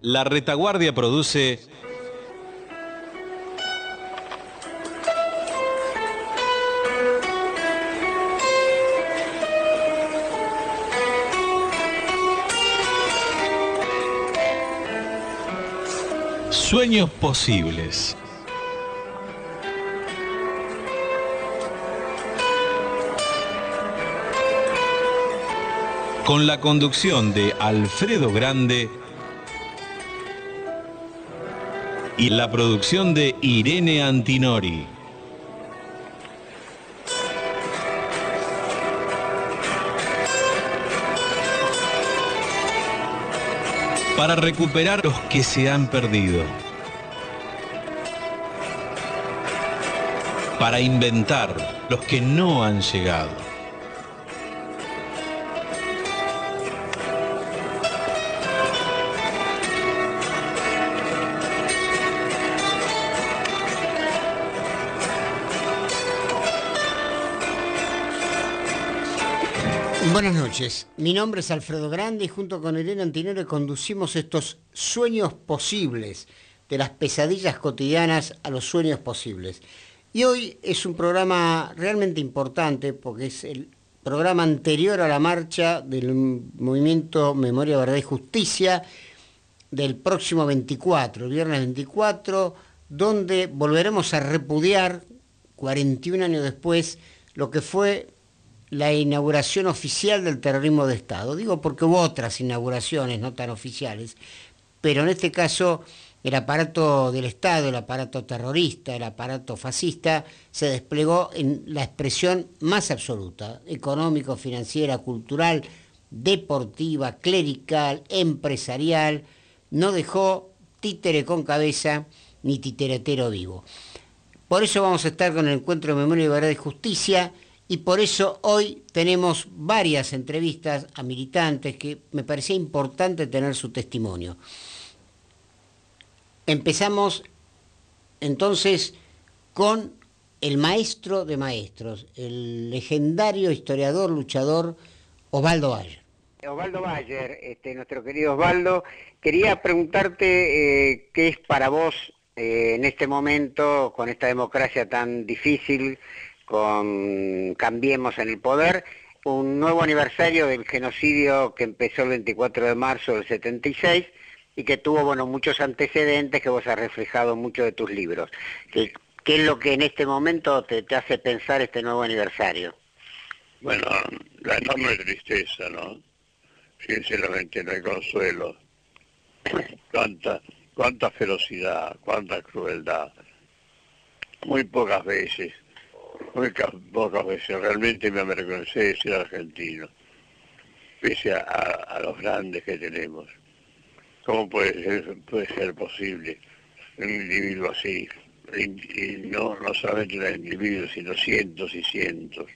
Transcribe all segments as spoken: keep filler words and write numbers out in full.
La Retaguardia produce Sueños Posibles. Con la conducción de Alfredo Grande y la producción de Irene Antinori. Para recuperar los que se han perdido. Para inventar los que no han llegado. Buenas noches, mi nombre es Alfredo Grande y junto con Irene Antinori conducimos estos sueños posibles, de las pesadillas cotidianas a los sueños posibles. Y hoy es un programa realmente importante porque es el programa anterior a la marcha del movimiento Memoria, Verdad y Justicia del próximo veinticuatro, el viernes veinticuatro, donde volveremos a repudiar, cuarenta y un años después, lo que fue la inauguración oficial del terrorismo de Estado. Digo porque hubo otras inauguraciones no tan oficiales, pero en este caso el aparato del Estado, el aparato terrorista, el aparato fascista, se desplegó en la expresión más absoluta, económico, financiera, cultural, deportiva, clerical, empresarial. No dejó títere con cabeza ni titeretero vivo. Por eso vamos a estar con el encuentro de Memoria, Verdad y Justicia. Y por eso hoy tenemos varias entrevistas a militantes que me parecía importante tener su testimonio. Empezamos entonces con el maestro de maestros, el legendario historiador, luchador Osvaldo Bayer. Osvaldo Bayer, este, nuestro querido Osvaldo, quería preguntarte eh, qué es para vos eh, en este momento, con esta democracia tan difícil, con Cambiemos en el poder, un nuevo aniversario del genocidio que empezó el veinticuatro de marzo del setenta y seis y que tuvo, bueno, muchos antecedentes que vos has reflejado en muchos de tus libros. ¿Qué, qué es lo que en este momento te, te hace pensar este nuevo aniversario? Bueno, la enorme tristeza, ¿no? Sinceramente no hay consuelo. Cuánta, cuánta ferocidad, cuánta crueldad. Muy pocas veces. Muy pocas veces realmente me avergoncé de ser argentino, pese a, a, a los grandes que tenemos. ¿Cómo puede ser, puede ser posible un individuo así? Y no, no solamente un individuo, sino cientos y cientos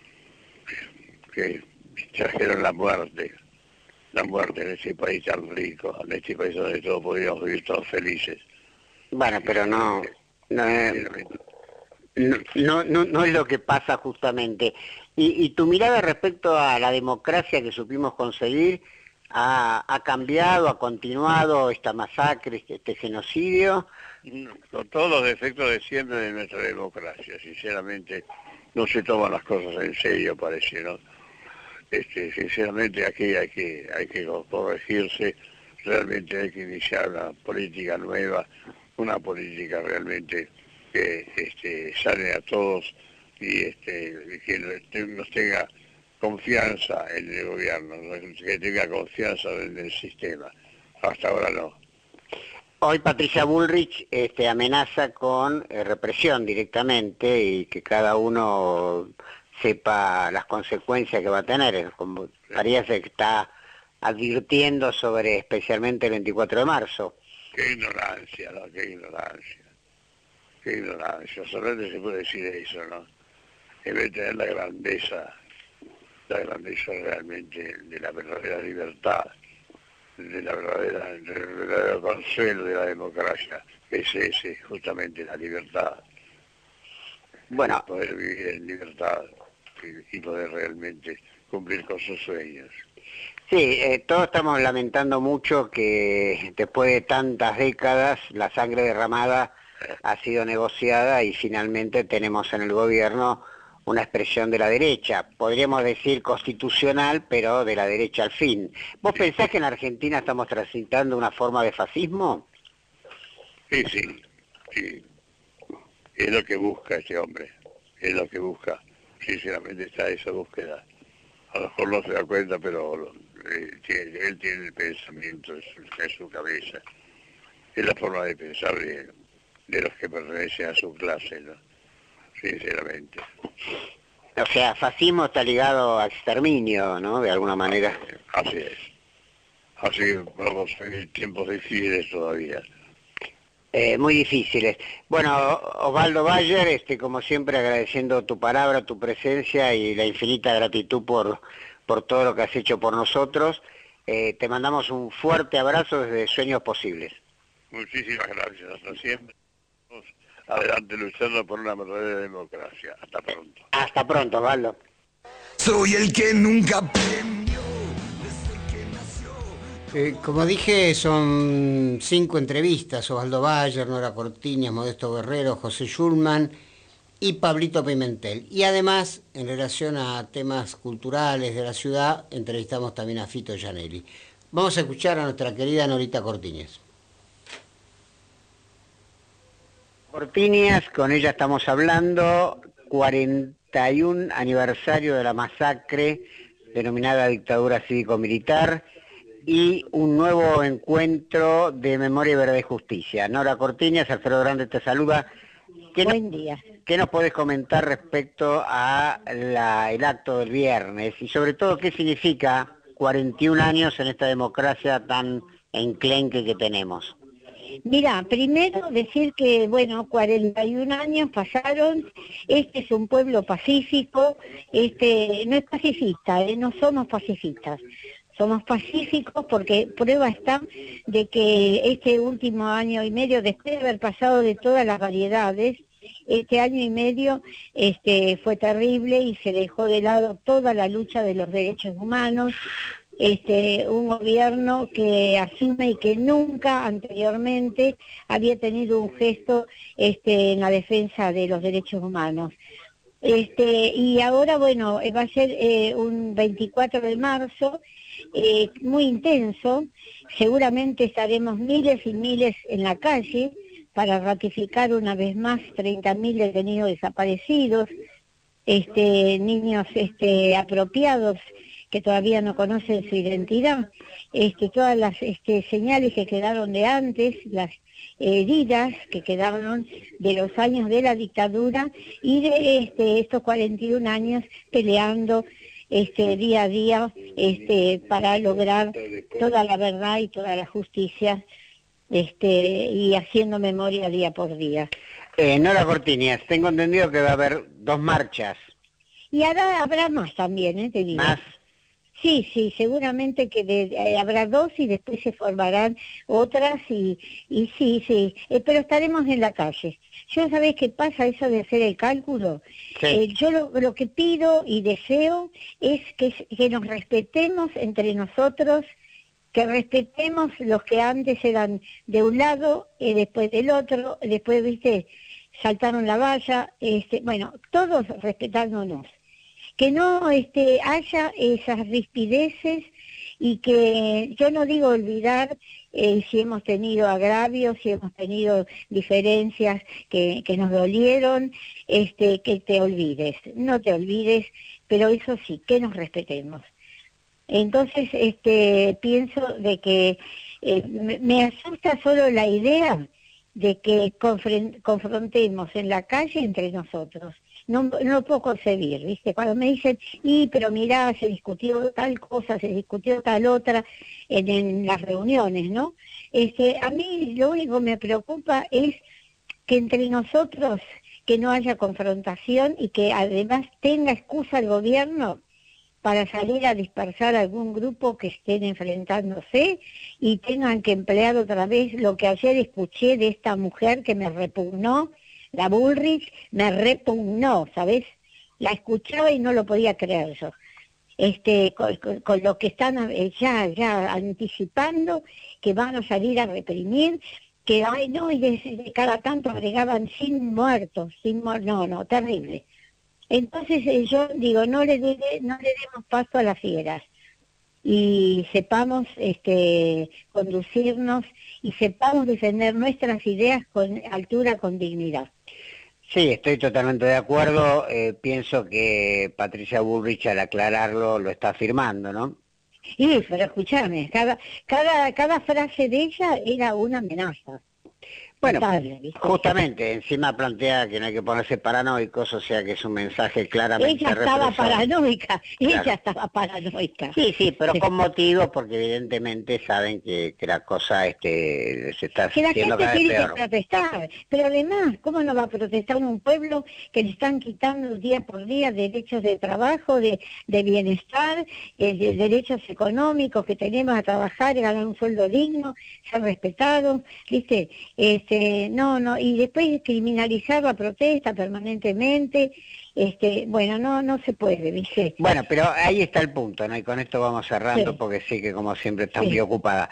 que trajeron la muerte, la muerte en este país tan rico, en este país donde todos podíamos vivir todos felices. Bueno, pero no... no es... No, no, no, no es lo que pasa justamente. Y, y tu mirada respecto a la democracia que supimos conseguir, ¿ha, ha cambiado, ha continuado esta masacre, este, este genocidio? Con todos los defectos de siempre de nuestra democracia, sinceramente no se toman las cosas en serio, parece, ¿no? Este, sinceramente aquí hay que, hay que corregirse, realmente hay que iniciar una política nueva, una política realmente que este, sane a todos y este, que nos tenga confianza en el gobierno, que tenga confianza en el sistema. Hasta ahora no. Hoy Patricia Bullrich este, amenaza con eh, represión directamente y que cada uno sepa las consecuencias que va a tener. Como parece que está advirtiendo sobre especialmente el veinticuatro de marzo. Qué ignorancia, ¿no? Qué ignorancia. Qué ignorancia, solamente se puede decir eso, ¿no? En vez de tener la grandeza, la grandeza realmente de la verdadera libertad, de la verdadera, del verdadero consuelo de la democracia, que es ese, justamente la libertad. Bueno, poder vivir en libertad y, y poder realmente cumplir con sus sueños. Sí, eh, todos estamos lamentando mucho que después de tantas décadas la sangre derramada ha sido negociada y finalmente tenemos en el gobierno una expresión de la derecha, podríamos decir constitucional, pero de la derecha al fin. ¿Vos pensás que en Argentina estamos transitando una forma de fascismo? Sí, sí, sí. Es lo que busca este hombre, es lo que busca. Sinceramente está esa búsqueda. A lo mejor no se da cuenta, pero eh, tiene, él tiene el pensamiento en su, en su cabeza. Es la forma de pensar de, de los que pertenecen a su clase, ¿no? Sinceramente. O sea, fascismo está ligado a exterminio, ¿no? De alguna manera. Así es. Así que vamos a vivir tiempos difíciles todavía. Eh, muy difíciles. Bueno, Osvaldo Bayer, este, como siempre agradeciendo tu palabra, tu presencia y la infinita gratitud por, por todo lo que has hecho por nosotros. Eh, te mandamos un fuerte abrazo desde Sueños Posibles. Muchísimas gracias, hasta siempre. Adelante luchando por una verdadera democracia. Hasta pronto. Hasta pronto, Osvaldo. Soy el que nunca premió. Eh, como dije, son cinco entrevistas: Osvaldo Bayer, Nora Cortiñas, Modesto Guerrero, José Schulman y Pablito Pimentel. Y además, en relación a temas culturales de la ciudad, entrevistamos también a Fito Gianelli. Vamos a escuchar a nuestra querida Norita Cortiñas. Cortiñas, con ella estamos hablando, cuarenta y un aniversario de la masacre denominada dictadura cívico-militar, y un nuevo encuentro de Memoria, Verdad y Justicia. Nora Cortiñas, Alfredo Grande te saluda. ¿Qué Buen no, día. ¿Qué nos podés comentar respecto a la, el acto del viernes? Y sobre todo, ¿qué significa cuarenta y un años en esta democracia tan enclenque que tenemos? Mira, primero decir que, bueno, cuarenta y un años pasaron, este es un pueblo pacífico, este no es pacifista, ¿eh? No somos pacifistas. Somos pacíficos porque prueba está de que este último año y medio, después de haber pasado de todas las variedades, este año y medio este, fue terrible y se dejó de lado toda la lucha de los derechos humanos. Este, un gobierno que asume y que nunca anteriormente había tenido un gesto este, en la defensa de los derechos humanos. Este, y ahora, bueno, va a ser eh, un veinticuatro de marzo, eh, muy intenso, seguramente estaremos miles y miles en la calle para ratificar una vez más treinta mil detenidos desaparecidos, este, niños este, apropiados que todavía no conocen su identidad, este, todas las este, señales que quedaron de antes, las heridas que quedaron de los años de la dictadura y de este, estos cuarenta y un años peleando este, día a día este, para lograr toda la verdad y toda la justicia este, y haciendo memoria día por día. Eh, Nora Cortiñas, tengo entendido que va a haber dos marchas. Y ahora habrá más también, ¿eh? Te digo. ¿Más? Sí, sí, seguramente que de, eh, habrá dos y después se formarán otras y, y sí, sí, eh, pero estaremos en la calle. Yo, ¿sabés qué pasa? Eso de hacer el cálculo. Sí. Eh, yo lo, lo que pido y deseo es que, que nos respetemos entre nosotros, que respetemos los que antes eran de un lado y después del otro, después, viste, saltaron la valla, este, bueno, todos respetándonos. Que no este, haya esas rispideces y que yo no digo olvidar eh, si hemos tenido agravios, si hemos tenido diferencias que, que nos dolieron, este, que te olvides, no te olvides, pero eso sí, que nos respetemos. Entonces este, pienso de que eh, me, me asusta solo la idea de que confrontemos en la calle entre nosotros. No, no lo puedo concebir, ¿viste? Cuando me dicen, y pero mirá, se discutió tal cosa, se discutió tal otra en, en las reuniones, ¿no? Este, a mí lo único que me preocupa es que entre nosotros que no haya confrontación y que además tenga excusa el gobierno para salir a dispersar algún grupo que estén enfrentándose y tengan que emplear otra vez lo que ayer escuché de esta mujer que me repugnó, la Bullrich, me repugnó, ¿sabes? La escuchaba y no lo podía creer yo. este, con, con- con lo que están eh, ya, ya anticipando que van a salir a reprimir, que ay no, y de, de cada tanto agregaban sin muertos, sin muer- no, no, terrible. Entonces eh, yo digo, no le, dé- no le demos paso a las fieras y sepamos este, conducirnos y sepamos defender nuestras ideas con altura, con dignidad. Sí, estoy totalmente de acuerdo. Eh, pienso que Patricia Bullrich al aclararlo lo está afirmando, ¿no? Y pero escúchame, cada, cada, cada frase de ella era una amenaza. Bueno, Notable, ¿viste? justamente, encima plantea que no hay que ponerse paranoicos, o sea que es un mensaje claramente Ella estaba represor. paranoica, ella Claro. estaba paranoica. Sí, sí, pero Sí. con motivo, porque evidentemente saben que, que la cosa este, se está Que la haciendo gente cada vez tiene que peor. protestar, pero además, ¿cómo no va a protestar un pueblo que le están quitando día por día derechos de trabajo, de, de bienestar, eh, de derechos económicos, que tenemos a trabajar y ganar un sueldo digno, ser respetados, ¿viste? Este, no, no, y después criminalizar la protesta permanentemente, este, bueno, no, no se puede, ¿viste? Bueno, pero ahí está el punto, ¿no? Y con esto vamos cerrando, Sí. porque sé que como siempre estás Sí. muy ocupada.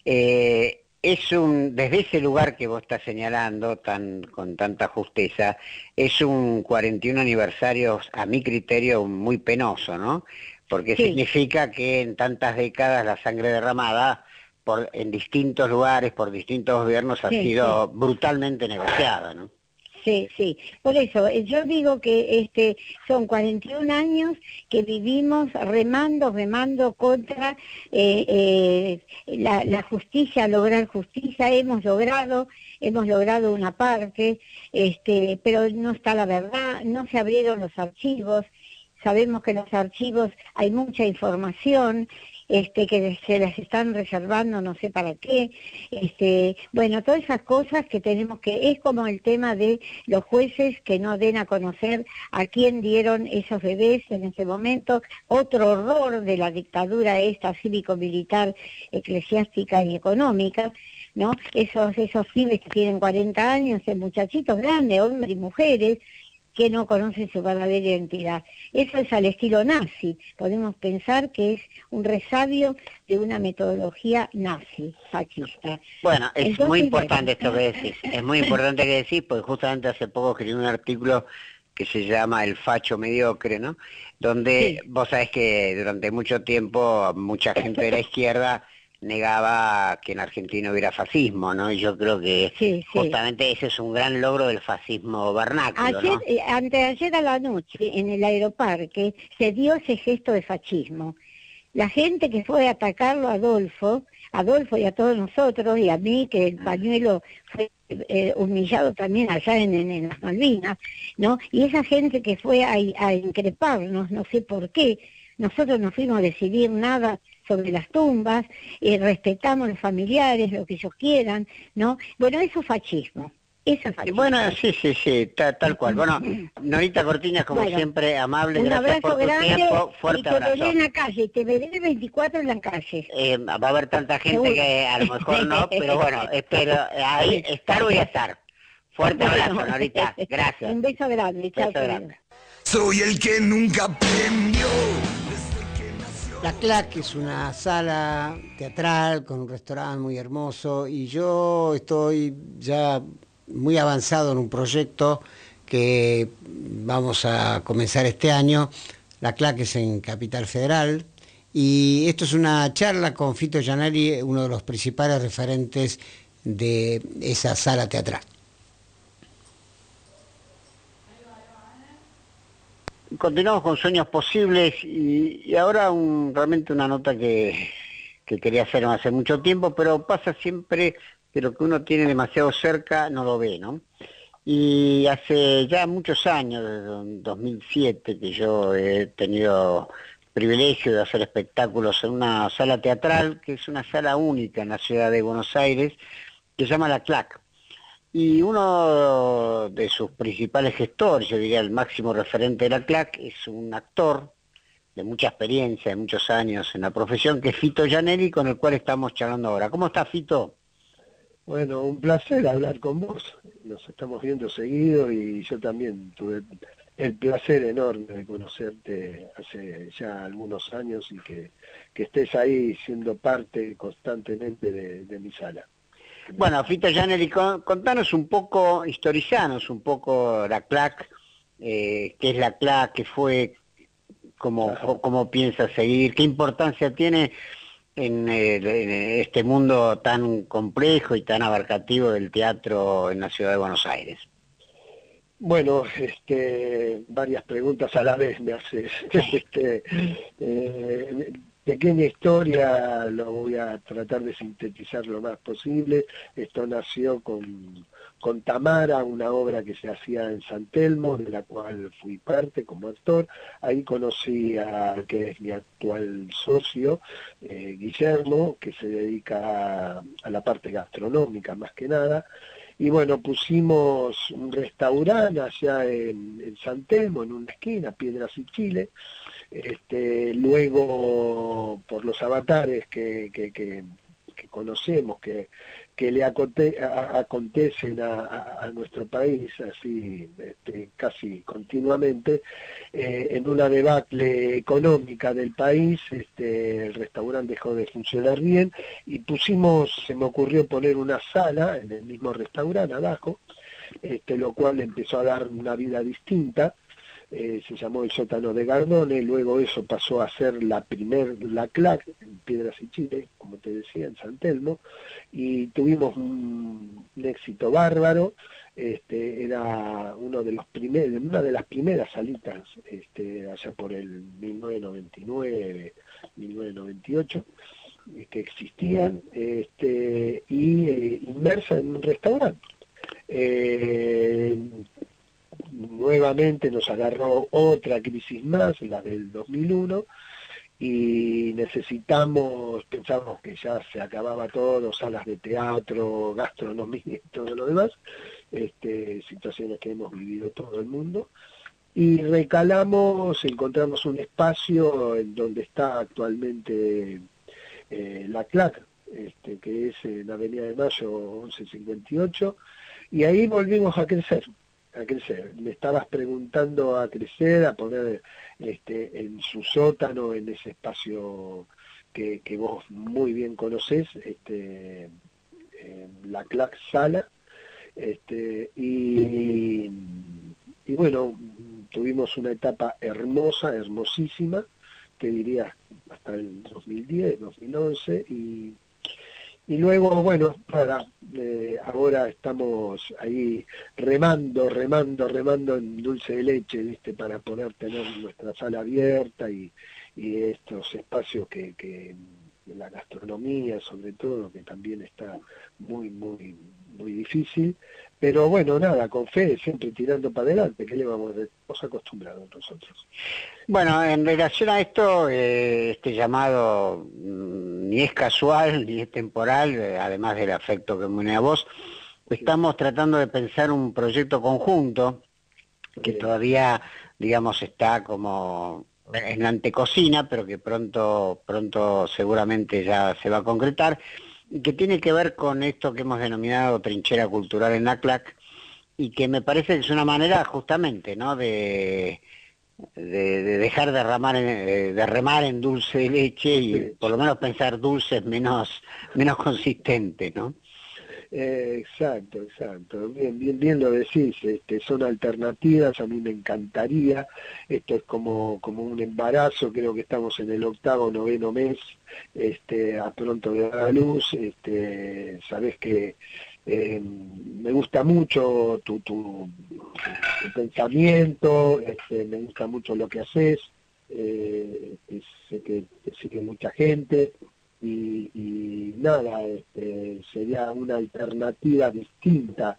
Eh, es un, desde ese lugar que vos estás señalando tan, con tanta justeza, es un cuarenta y uno aniversario, a mi criterio, muy penoso, ¿no? Porque Sí. significa que en tantas décadas la sangre derramada por, en distintos lugares, por distintos gobiernos, ha Sí, sido brutalmente negociada, ¿no? Sí, sí, por eso eh, yo digo que este son cuarenta y un años que vivimos remando, remando contra eh, eh, la, la justicia, lograr justicia, hemos logrado, hemos logrado una parte, este, pero no está la verdad, no se abrieron los archivos, sabemos que en los archivos hay mucha información, este, que se las están reservando no sé para qué, este, bueno, todas esas cosas que tenemos que, es como el tema de los jueces que no den a conocer a quién dieron esos bebés en ese momento, otro horror de la dictadura esta cívico-militar, eclesiástica y económica, ¿no? Esos, esos pibes que tienen cuarenta años, esos muchachitos grandes, hombres y mujeres, que no conocen su verdadera identidad. Eso es al estilo nazi. Podemos pensar que es un resabio de una metodología nazi, fascista. Bueno, es Entonces, muy importante bueno. esto que decís, es muy importante que decís, porque justamente hace poco escribí un artículo que se llama El facho mediocre, ¿no? Donde Sí. vos sabés que durante mucho tiempo mucha gente de la izquierda negaba que en Argentina hubiera fascismo, ¿no? Y yo creo que Sí, sí. justamente ese es un gran logro del fascismo vernáculo, Ayer, ¿no? eh, anteayer a la noche, en el aeroparque, se dio ese gesto de fascismo. La gente que fue a atacarlo a Adolfo, Adolfo y a todos nosotros, y a mí, que el pañuelo fue eh, humillado también allá en, en, en las Malvinas, ¿no? Y esa gente que fue a, a increparnos, no sé por qué, nosotros no fuimos a decidir nada sobre las tumbas, eh, respetamos los familiares, lo que ellos quieran, ¿no? Bueno, eso es fascismo. Eso es Y fascismo. bueno, sí, sí, sí, ta- tal cual. Bueno, Norita Cortiñas, como Bueno, siempre, amable, un gracias por abrazo tu grande tiempo, y fuerte te veré abrazo. en la calle, te veré el veinticuatro en la calle. Eh, va a haber tanta gente Seguro. que a lo mejor no, pero bueno, espero, eh, ahí estar voy a estar. Fuerte abrazo, Bueno, Norita, gracias. Un beso grande, chao. Beso grande. Soy el que nunca aprendió. La Clac es una sala teatral con un restaurante muy hermoso y yo estoy ya muy avanzado en un proyecto que vamos a comenzar este año. La Clac es en Capital Federal y esto es una charla con Fito Giannelli, uno de los principales referentes de esa sala teatral. Continuamos con Sueños Posibles y, y ahora un, realmente una nota que, que quería hacer hace mucho tiempo, pero pasa siempre que lo que uno tiene demasiado cerca no lo ve, ¿no? Y hace ya muchos años, desde dos mil siete, que yo he tenido privilegio de hacer espectáculos en una sala teatral, que es una sala única en la ciudad de Buenos Aires, que se llama La Clac. Y uno de sus principales gestores, yo diría el máximo referente de la Clac, es un actor de mucha experiencia, de muchos años en la profesión, que es Fito Giannelli, con el cual estamos charlando ahora. ¿Cómo está, Fito? Bueno, un placer hablar con vos. Nos estamos viendo seguido y yo también tuve el placer enorme de conocerte hace ya algunos años y que, que estés ahí siendo parte constantemente de, de mi sala. Bueno, Fito Giannelli, contanos un poco, historizanos un poco la C L A C, eh, qué es la C L A C, qué fue, cómo, cómo piensa seguir, qué importancia tiene en, el, en este mundo tan complejo y tan abarcativo del teatro en la ciudad de Buenos Aires. Bueno, este, varias preguntas a la vez me haces. Este, eh, pequeña historia, lo voy a tratar de sintetizar lo más posible. Esto nació con, con Tamara, una obra que se hacía en San Telmo, de la cual fui parte como actor. Ahí conocí a que es mi actual socio, eh, Guillermo, que se dedica a, a la parte gastronómica más que nada. Y bueno, pusimos un restaurante allá en, en San Telmo, en una esquina, Piedras y Chile. Este, luego, por los avatares que, que, que, que conocemos, que, que le aconte, a, acontecen a, a, a nuestro país así este, casi continuamente, eh, en una debacle económica del país, este, el restaurante dejó de funcionar bien y pusimos, se me ocurrió poner una sala en el mismo restaurante abajo, este, lo cual empezó a dar una vida distinta. Eh, se llamó el Sótano de Gardone, luego eso pasó a ser la primer, la C L A C en Piedras y Chile, como te decía, en San Telmo, y tuvimos un, un éxito bárbaro. Este, era uno de los primeros, una de las primeras salitas, este, allá por el mil novecientos noventa y nueve, mil novecientos noventa y ocho, que existían, este, y eh, inmersa en un restaurante. Eh, Nuevamente nos agarró otra crisis más, la del dos mil uno, y necesitamos, pensamos que ya se acababa todo, salas de teatro, gastronomía y todo lo demás, este, situaciones que hemos vivido todo el mundo, y recalamos, encontramos un espacio en donde está actualmente eh, la C L A C, este, que es en Avenida de Mayo once cincuenta y ocho, y ahí volvimos a crecer. a crecer. Me estabas preguntando a crecer, a poner este, en su sótano, en ese espacio que, que vos muy bien conocés, este, la C L A C Sala, este, y, y bueno, tuvimos una etapa hermosa, hermosísima, te diría hasta el dos mil diez, dos mil once, y Y luego, bueno, para, eh, ahora estamos ahí remando, remando, remando en dulce de leche, ¿viste? Para poder tener nuestra sala abierta y, y estos espacios que, que la gastronomía, sobre todo, que también está muy, muy, muy difícil. Pero bueno, nada, con fe, siempre tirando para adelante, ¿qué le vamos a decir? Estamos acostumbrados nosotros. Bueno, en relación a esto, eh, este llamado mmm, ni es casual ni es temporal, eh, además del afecto que me une a vos, estamos tratando de pensar un proyecto conjunto que Bien. todavía, digamos, está como en la antecocina, pero que pronto, pronto seguramente ya se va a concretar, y que tiene que ver con esto que hemos denominado trinchera cultural en la C L A C, y que me parece que es una manera justamente, ¿no?, de... De, de dejar de remar, en, de remar en dulce de leche y Sí. por lo menos pensar dulces menos, menos consistentes, ¿no? Eh, exacto, exacto. Bien, bien, bien lo decís, este, son alternativas, a mí me encantaría. Esto es como, como un embarazo, creo que estamos en el octavo, noveno mes, este, a pronto de dar a luz. Este, sabés que eh, me gusta mucho tu, tu, tu pensamiento, este, me gusta mucho lo que haces, eh, sé que te sigue mucha gente. Y, y nada, este, sería una alternativa distinta,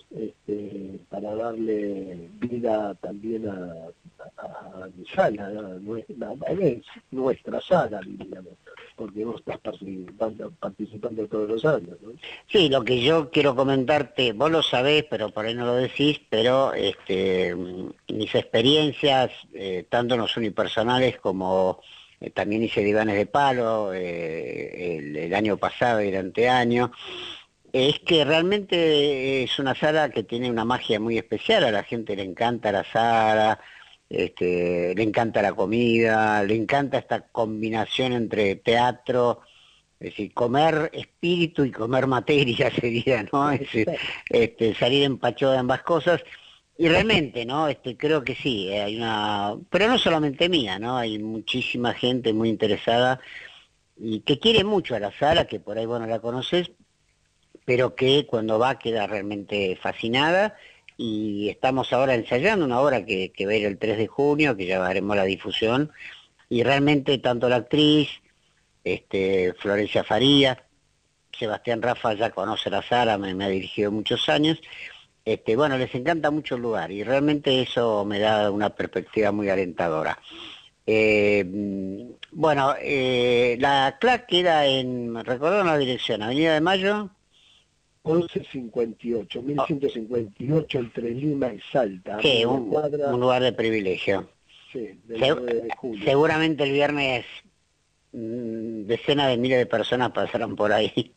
este, para darle vida también a, a, a mi sala, a nuestra, a nuestra sala, diríamos, porque vos estás participando, participando todos los años, ¿no? Sí, lo que yo quiero comentarte, vos lo sabés, pero por ahí no lo decís, pero este, mis experiencias, eh, tanto no son unipersonales como... Eh, también hice divanes de palo eh, el, el año pasado y el anteaño, Es que realmente es una sala que tiene una magia muy especial, a la gente le encanta la sala, este, le encanta la comida, le encanta esta combinación entre teatro, es decir, comer espíritu y comer materia sería, ¿no? Es decir, este, salir empacho de ambas cosas. Y realmente, ¿no? Este, creo que sí, eh, hay una, pero no solamente mía, ¿no? Hay muchísima gente muy interesada y que quiere mucho a la sala, que por ahí vos no la conocés, pero que cuando va queda realmente fascinada, y estamos ahora ensayando una obra que, que va a ir el tres de junio, que ya haremos la difusión, y realmente tanto la actriz, este, Florencia Farías, Sebastián Rafa ya conoce la sala, me, me ha dirigido muchos años, este, bueno, les encanta mucho el lugar, y realmente eso me da una perspectiva muy alentadora. Eh, bueno, eh, la C L A C queda en, recordad la dirección, Avenida de Mayo, once cincuenta y ocho, mil ciento cincuenta y ocho entre Lima y Salta. Sí, un, cuadra, un lugar de privilegio. Sí, del Se, nueve de julio. Seguramente el viernes mmm, decenas de miles de personas pasaron por ahí,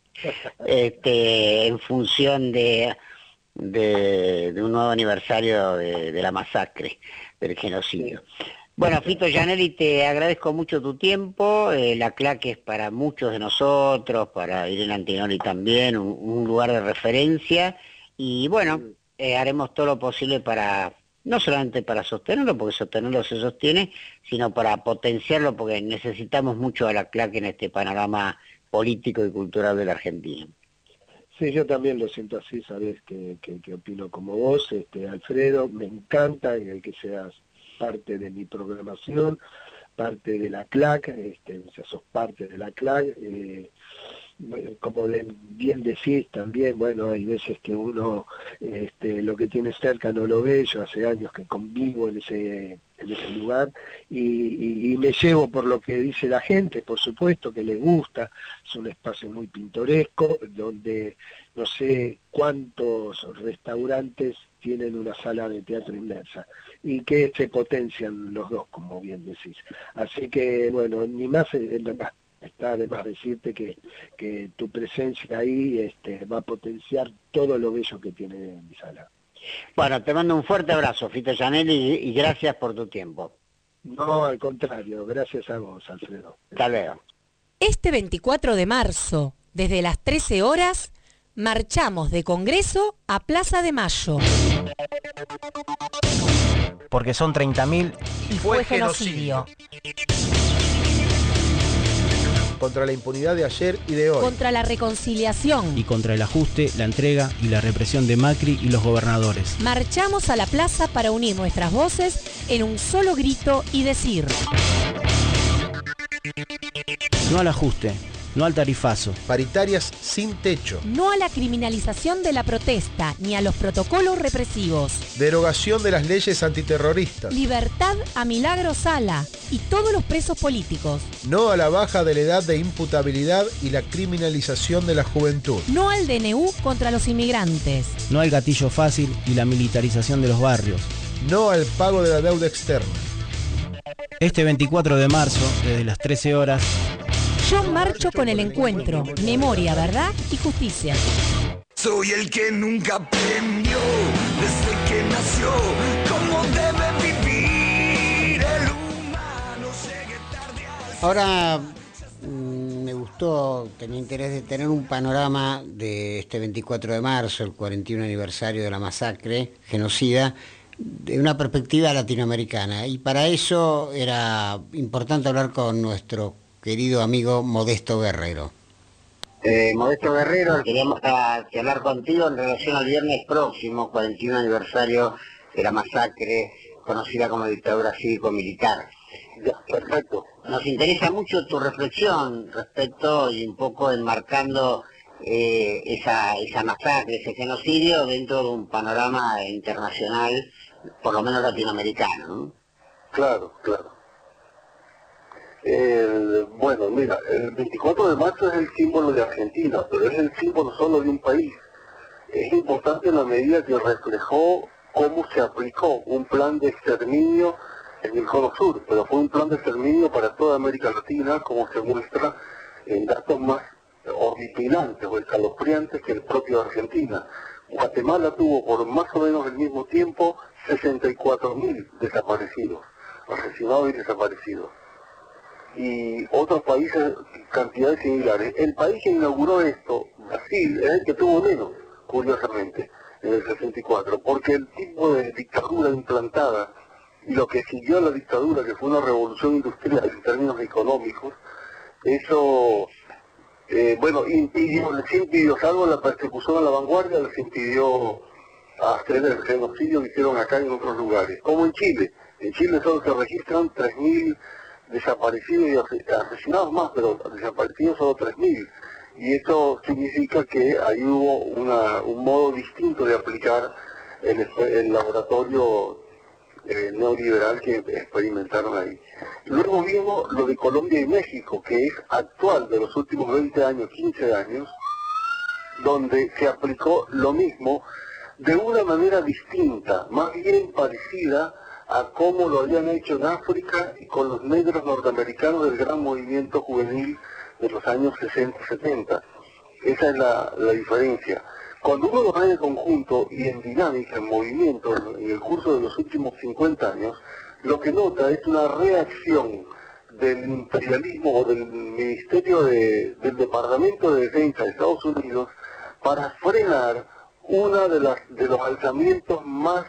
este, en función de, de, de un nuevo aniversario de, de la masacre, del genocidio. Sí. Bueno, Fito Gianelli, te agradezco mucho tu tiempo, eh, la C L A C es para muchos de nosotros, para Irene Antinori también, un, un lugar de referencia, y bueno, eh, haremos todo lo posible para, no solamente para sostenerlo, porque sostenerlo se sostiene, sino para potenciarlo, porque necesitamos mucho a la C L A C en este panorama político y cultural de la Argentina. Sí, yo también lo siento así, sabes que, que, que opino como vos, este, Alfredo, me encanta el que seas parte de mi programación, parte de la C L A C, este, o sea, sos parte de la C L A C, eh, como bien decís también, bueno, hay veces que uno este, lo que tiene cerca no lo ve, yo hace años que convivo en ese, en ese lugar y, y, y me llevo por lo que dice la gente, por supuesto que les gusta, es un espacio muy pintoresco, donde no sé cuántos restaurantes tienen una sala de teatro inmersa y que se potencian los dos, como bien decís. Así que, bueno, ni más, eh, está además decirte que, que tu presencia ahí este, va a potenciar todo lo bello que tiene mi sala. Bueno, te mando un fuerte abrazo, Fito Gianelli, y, y gracias por tu tiempo. No, al contrario, gracias a vos, Alfredo. Hasta luego. Este veinticuatro de marzo, desde las trece horas, marchamos de Congreso a Plaza de Mayo. Porque son treinta mil y fue, fue genocidio. Contra la impunidad de ayer y de hoy. Contra la reconciliación. Y contra el ajuste, la entrega y la represión de Macri y los gobernadores. Marchamos a la plaza para unir nuestras voces en un solo grito y decir: no al ajuste, no al tarifazo. Paritarias sin techo. No a la criminalización de la protesta, ni a los protocolos represivos. Derogación de las leyes antiterroristas. Libertad a Milagro Sala y todos los presos políticos. No a la baja de la edad de imputabilidad y la criminalización de la juventud. No al D N U contra los inmigrantes. No al gatillo fácil y la militarización de los barrios. No al pago de la deuda externa. Este veinticuatro de marzo, desde las trece horas, yo marcho con el encuentro, memoria, verdad y justicia. Soy el que nunca aprendió desde que nació cómo debe vivir el humano. Llegue tarde a... Ahora mmm, me gustó, tenía interés de tener un panorama de este veinticuatro de marzo, el cuarenta y uno aniversario de la masacre genocida, de una perspectiva latinoamericana. Y para eso era importante hablar con nuestro querido amigo Modesto Guerrero. Eh, Modesto Guerrero, queríamos a, que hablar contigo en relación al viernes próximo, cuarenta y uno aniversario de la masacre conocida como dictadura cívico-militar. Perfecto. Nos interesa mucho tu reflexión respecto y un poco enmarcando eh, esa, esa masacre, ese genocidio dentro de un panorama internacional, por lo menos latinoamericano, ¿no? Claro, claro. Eh, bueno, mira, el veinticuatro de marzo es el símbolo de Argentina, pero es el símbolo solo de un país. Es importante en la medida que reflejó cómo se aplicó un plan de exterminio en el Cono Sur, pero fue un plan de exterminio para toda América Latina, como se muestra en datos más horripilantes o escalofriantes que el propio Argentina. Guatemala tuvo por más o menos el mismo tiempo sesenta y cuatro mil desaparecidos, asesinados y desaparecidos. Y otros países, cantidades similares. El país que inauguró esto, Brasil, es el que tuvo menos, curiosamente, en el sesenta y cuatro, porque el tipo de dictadura implantada y lo que siguió a la dictadura, que fue una revolución industrial en términos económicos, eso, eh, bueno, impidió, les impidió, salvo la persecución a la vanguardia, les impidió hacer el genocidio que hicieron acá en otros lugares, como en Chile. En Chile solo se registran tres mil desaparecidos y asesinados más, pero desaparecidos solo tres mil. Y eso significa que ahí hubo una, un modo distinto de aplicar el, el laboratorio eh, neoliberal que experimentaron ahí. Luego vino lo de Colombia y México, que es actual, de los últimos veinte años, quince años, donde se aplicó lo mismo de una manera distinta, más bien parecida a cómo lo habían hecho en África y con los negros norteamericanos del gran movimiento juvenil de los años sesenta setenta. Esa es la, la diferencia. Cuando uno lo ve en conjunto y en dinámica, en movimiento, en el curso de los últimos cincuenta años, lo que nota es una reacción del imperialismo o del Ministerio de, del Departamento de Defensa de Estados Unidos para frenar una de las de los alzamientos más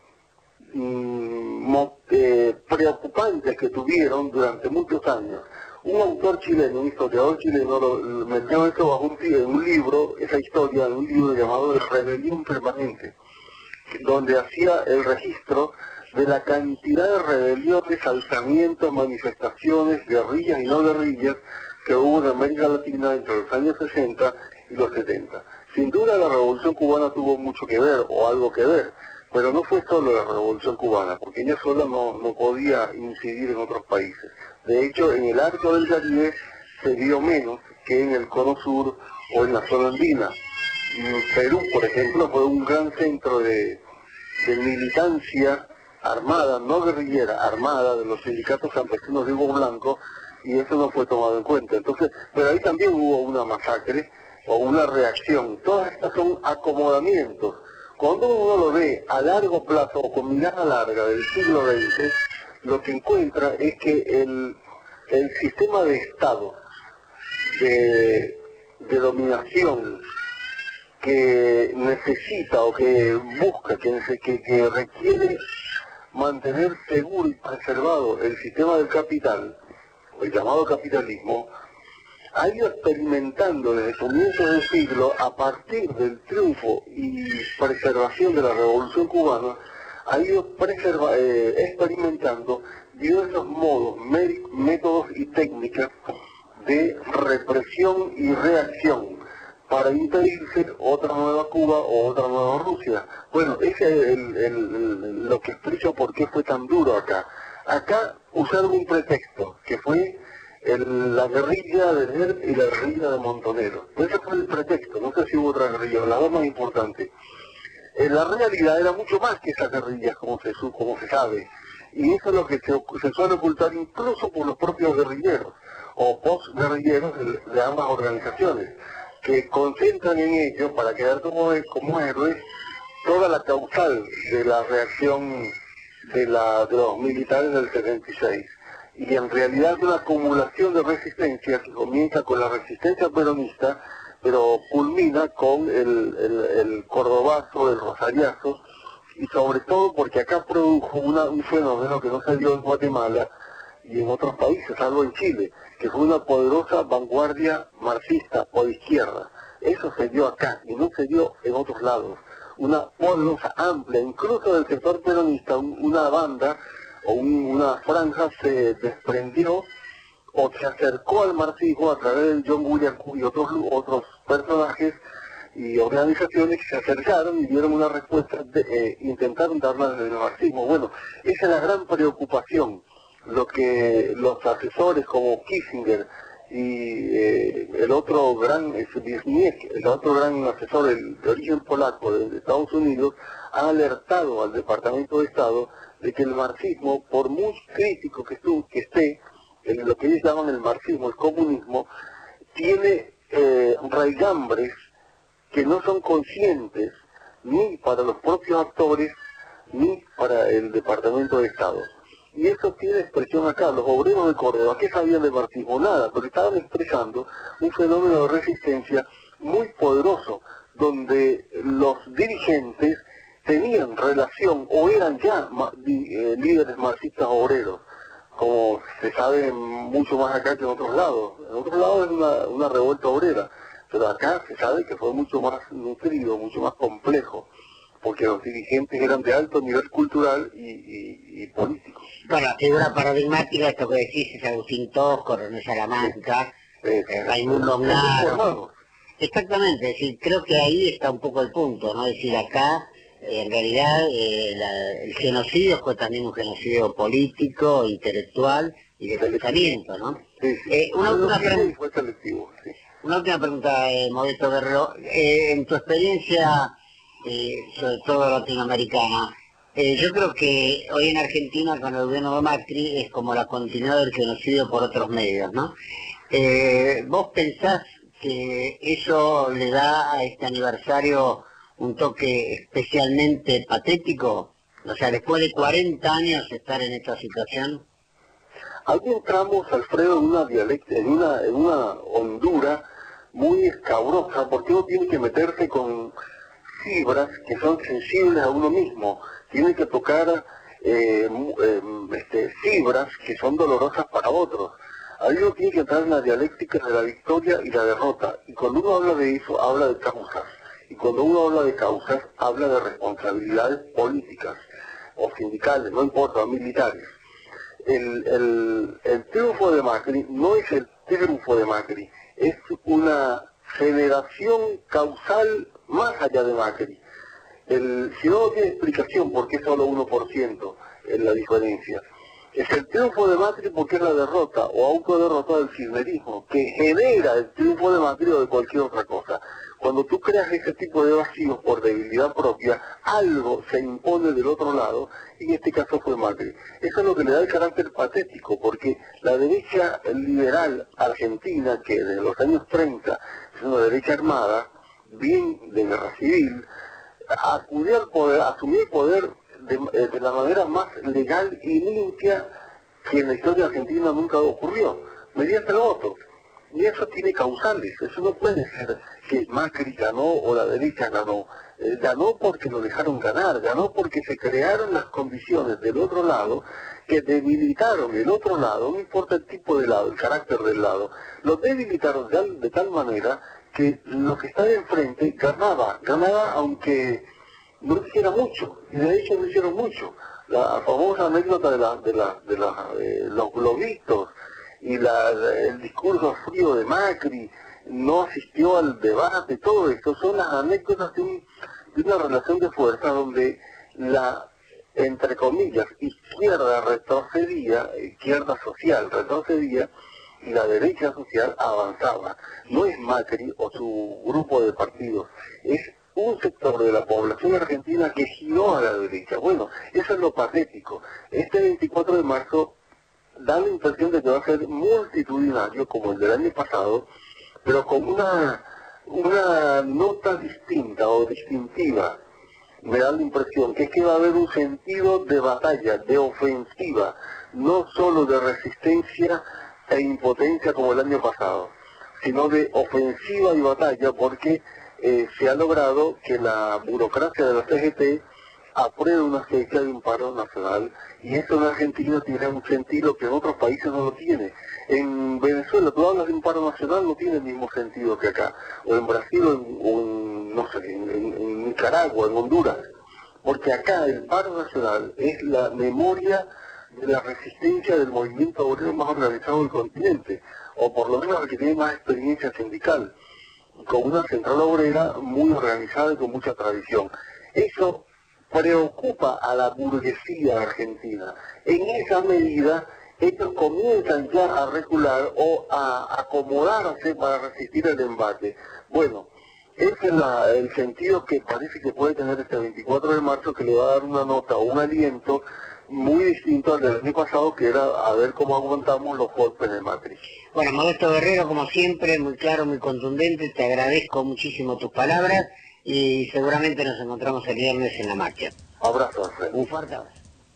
mmm, eh, preocupantes que tuvieron durante muchos años. Un autor chileno, un historiador chileno, lo, lo metió eso bajo un, en un libro, esa historia, en un libro llamado La Rebelión Permanente, donde hacía el registro de la cantidad de rebeliones, alzamientos, manifestaciones, guerrillas y no guerrillas que hubo en América Latina entre los años sesenta y los setenta. Sin duda la Revolución Cubana tuvo mucho que ver, o algo que ver, pero no fue solo la Revolución Cubana, porque ella sola no, no podía incidir en otros países. De hecho, en el arco del Caribe se vio menos que en el cono sur o en la zona andina. Perú, por ejemplo, fue un gran centro de, de militancia armada, no guerrillera, armada de los sindicatos campesinos de Hugo Blanco, y eso no fue tomado en cuenta. Entonces, pero ahí también hubo una masacre o una reacción. Todas estas son acomodamientos. Cuando uno lo ve a largo plazo o con mirada larga del siglo veinte, lo que encuentra es que el, el sistema de Estado, de, de dominación, que necesita o que busca, que, que, que requiere mantener seguro y preservado el sistema del capital, el llamado capitalismo, ha ido experimentando desde el comienzo del siglo, a partir del triunfo y preservación de la Revolución Cubana, ha ido preserva, eh, experimentando diversos modos, métodos y técnicas de represión y reacción para impedirse otra nueva Cuba o otra nueva Rusia. Bueno, ese es el, el, el, lo que explica por qué fue tan duro acá. Acá usaron un pretexto, que fue el, la guerrilla de Ner y la guerrilla de Montonero. Ese fue el pretexto, no sé si hubo otra guerrilla, la más importante. En la realidad era mucho más que esas guerrillas, como se, como se sabe. Y eso es lo que se, se suele ocultar incluso por los propios guerrilleros o post-guerrilleros de, de ambas organizaciones, que concentran en ello, para quedar como, como héroes, toda la causal de la reacción de, la, de los militares del setenta y seis. Y en realidad es una acumulación de resistencia que comienza con la resistencia peronista, pero culmina con el, el, el cordobazo, el rosariazo, y sobre todo porque acá produjo una, un fenómeno que no se dio en Guatemala y en otros países, salvo en Chile, que fue una poderosa vanguardia marxista o de izquierda. Eso se dio acá y no se dio en otros lados. Una poderosa, amplia, incluso del sector peronista, un, una banda o un, una franja se desprendió o se acercó al marxismo a través de John William y otros, otros personajes y organizaciones que se acercaron y dieron una respuesta, de, eh, intentaron darla desde el marxismo. Bueno, esa es la gran preocupación. Lo que los asesores como Kissinger y eh, el otro gran, el otro gran asesor el, de origen polaco de, de Estados Unidos, han alertado al Departamento de Estado de que el marxismo, por muy crítico que, estuvo, que esté, en lo que ellos llaman el marxismo, el comunismo, tiene eh, raigambres que no son conscientes ni para los propios actores ni para el Departamento de Estado. Y eso tiene expresión acá. Los obreros de Córdoba, ¿qué sabían de marxismo? Nada, pero estaban expresando un fenómeno de resistencia muy poderoso, donde los dirigentes tenían relación o eran ya eh, líderes marxistas obreros, como se sabe mucho más acá que en otros lados. En otros lados es una, una revuelta obrera, pero acá se sabe que fue mucho más nutrido, mucho más complejo, porque los dirigentes eran de alto nivel cultural y, y, y político. Bueno, la figura paradigmática, esto que decís, es Agustín Tosco, René Salamanca, eh, eh, Raimundo Gnaro. Exactamente, es decir, creo que ahí está un poco el punto, ¿no? Es decir, acá, eh, en realidad, eh, la, el genocidio fue también un genocidio político, intelectual y de pensamiento, ¿no? Sí, sí. Eh, una, última pregunta, fue selectivo, sí. una última pregunta, eh, Modesto Guerrero. Eh, en tu experiencia, eh, sobre todo latinoamericana, eh, yo creo que hoy en Argentina, con el gobierno de Macri, es como la continuidad del genocidio por otros medios, ¿no? Eh, ¿Vos pensás que eso le da a este aniversario un toque especialmente patético? O sea, después de cuarenta años estar en esta situación. Ahí entramos, Alfredo, en una dialecta, en una, en una hondura muy escabrosa, porque uno tiene que meterse con fibras que son sensibles a uno mismo, tiene que tocar eh, eh, este, fibras que son dolorosas para otros. Ahí uno tiene que entrar en la dialéctica de la victoria y la derrota, y cuando uno habla de eso, habla de causas, y cuando uno habla de causas, habla de responsabilidades políticas, o sindicales, no importa, militares. El, el, el triunfo de Macri no es el triunfo de Macri, es una generación causal más allá de Macri. El, si no tiene explicación por qué solo uno por ciento es la diferencia. Es el triunfo de Macri porque es la derrota o autoderrota del kirchnerismo, que genera el triunfo de Macri o de cualquier otra cosa. Cuando tú creas ese tipo de vacíos por debilidad propia, algo se impone del otro lado, y en este caso fue Macri. Eso es lo que le da el carácter patético, porque la derecha liberal argentina, que desde los años treinta es una derecha armada, bien de guerra civil, acudió al poder, asumió el poder de, de la manera más legal y limpia que en la historia argentina nunca ocurrió, mediante los votos. Y eso tiene causales, eso no puede ser que Macri ganó o la derecha ganó. Eh, ganó porque lo dejaron ganar, ganó porque se crearon las condiciones del otro lado que debilitaron el otro lado, no importa el tipo de lado, el carácter del lado, lo debilitaron de, de tal manera que lo que está de enfrente ganaba, ganaba aunque no hiciera mucho, y de hecho no hicieron mucho. La famosa anécdota de, la, de, la, de la, eh, los globitos y la, el discurso frío de Macri, no asistió al debate, todo esto son las anécdotas de, un, de una relación de fuerza donde la, entre comillas, izquierda retrocedía, izquierda social retrocedía, y la derecha social avanzaba. No es Macri o su grupo de partidos, es un sector de la población argentina que giró a la derecha. Bueno, eso es lo patético. Este veinticuatro de marzo da la impresión de que va a ser multitudinario como el del año pasado, pero con una, una nota distinta o distintiva. Me da la impresión que es que va a haber un sentido de batalla, de ofensiva, no solo de resistencia e impotencia como el año pasado, sino de ofensiva y batalla, porque eh, se ha logrado que la burocracia de la C G T apruebe una fecha de un paro nacional, y eso en Argentina tiene un sentido que en otros países no lo tiene. En Venezuela, tú hablas de un paro nacional, no tiene el mismo sentido que acá, o en Brasil, o en, o en no sé, en, en, en Nicaragua, en Honduras, porque acá el paro nacional es la memoria de la resistencia del movimiento obrero más organizado del continente, o por lo menos el que tiene más experiencia sindical, con una central obrera muy organizada y con mucha tradición. Eso preocupa a la burguesía argentina. En esa medida, ellos comienzan ya a regular o a acomodarse para resistir el embate. Bueno, ese es la, el sentido que parece que puede tener este veinticuatro de marzo, que le va a dar una nota o un aliento muy distinto al del año pasado, que era a ver cómo aguantamos los golpes de Macri. Bueno, Modesto Guerrero, como siempre, muy claro, muy contundente, te agradezco muchísimo tus palabras y seguramente nos encontramos el viernes en la marcha. Abrazo, Alfredo. Un fuerte abrazo.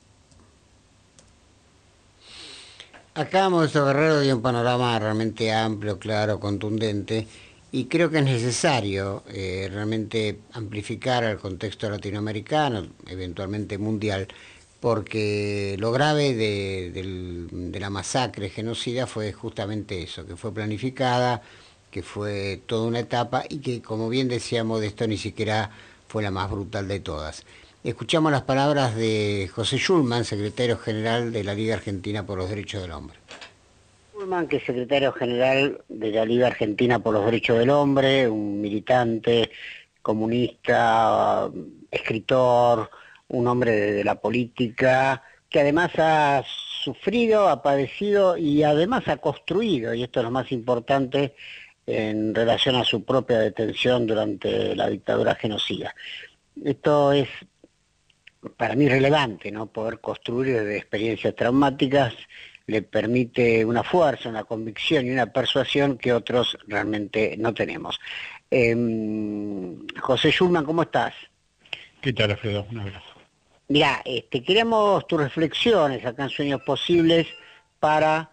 Acá Modesto Guerrero dio un panorama realmente amplio, claro, contundente, y creo que es necesario eh, realmente amplificar el contexto latinoamericano, eventualmente mundial, porque lo grave de, del- de la masacre genocida fue justamente eso, que fue planificada, que fue toda una etapa y que, como bien decía Modesto, ni siquiera fue la más brutal de todas. Escuchamos las palabras de José Schulman, secretario general de la Liga Argentina por los Derechos del Hombre. Schulman, que es secretario general de la Liga Argentina por los Derechos del Hombre, un militante comunista, escritor, un hombre de, de la política, que además ha sufrido, ha padecido y además ha construido, y esto es lo más importante, en relación a su propia detención durante la dictadura genocida. Esto es para mí relevante, ¿no? Poder construir desde experiencias traumáticas le permite una fuerza, una convicción y una persuasión que otros realmente no tenemos. Eh, José Schulman, ¿cómo estás? ¿Qué tal, Alfredo? Un abrazo. Mirá, este, queremos tus reflexiones acá en Sueños Posibles para